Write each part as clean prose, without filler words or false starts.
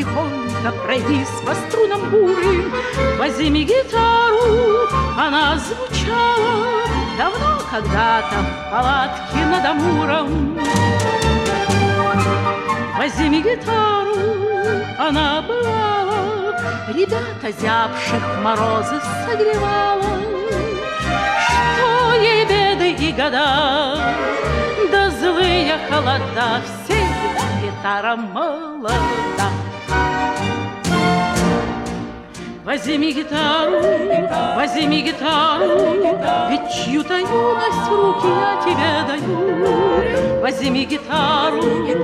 тихонько пройдись по струнам бурым, возьми гитару, она звучала давно когда-то в палатке над Амуром. Возьми гитару, она бывала, ребята зябших морозы согревала. Что ей беды и года, да злые холода, всегда гитара молода. Возьми гитару, ведь чью-то юность в руки я тебе даю. Возьми гитару,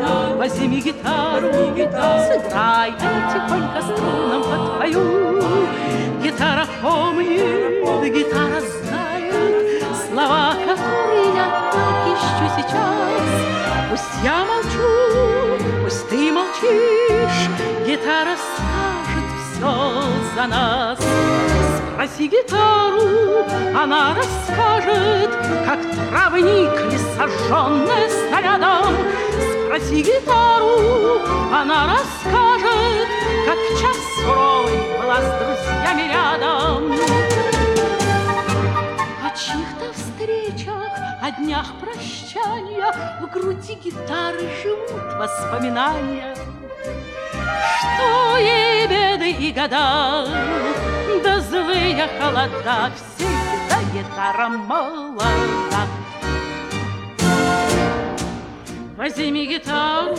сыграй, а я тихонько струнам подпою. Гитара помнит, гитара знает слова, которые я так ищу сейчас. Пусть я молчу, пусть ты молчишь, гитара скажет все за нас. Спроси гитару, она расскажет, как травник, сожженный снарядом. Спроси гитару, она расскажет, как в час суровый была с друзьями рядом. О чьих-то встречах, о днях прощания в груди гитары живут воспоминания. Что ей беды и года, да злые холода, всегда гитара молода. Возьми гитару,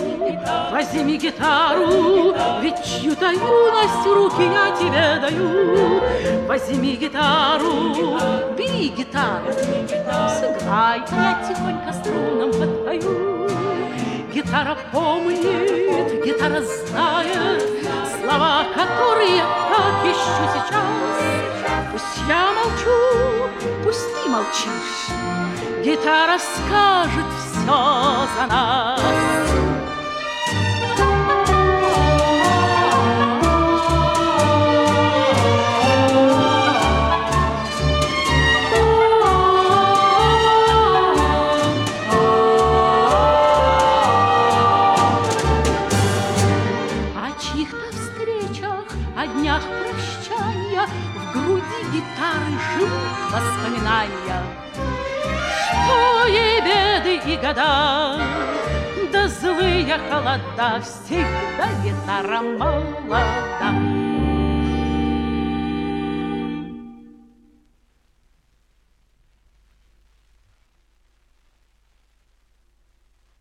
ведь чью-то юность в руки я тебе даю. Возьми гитару, бери гитару, сыграй, я тихонько струнам подпою. Гитара помнит, гитара знает слова, которые я так ищу сейчас. Пусть я молчу, пусть ты молчишь, гитара скажет все за нас. О днях прощания в груди гитары живут воспоминания. Что ей беды и года, да злые холода, всегда гитара молода.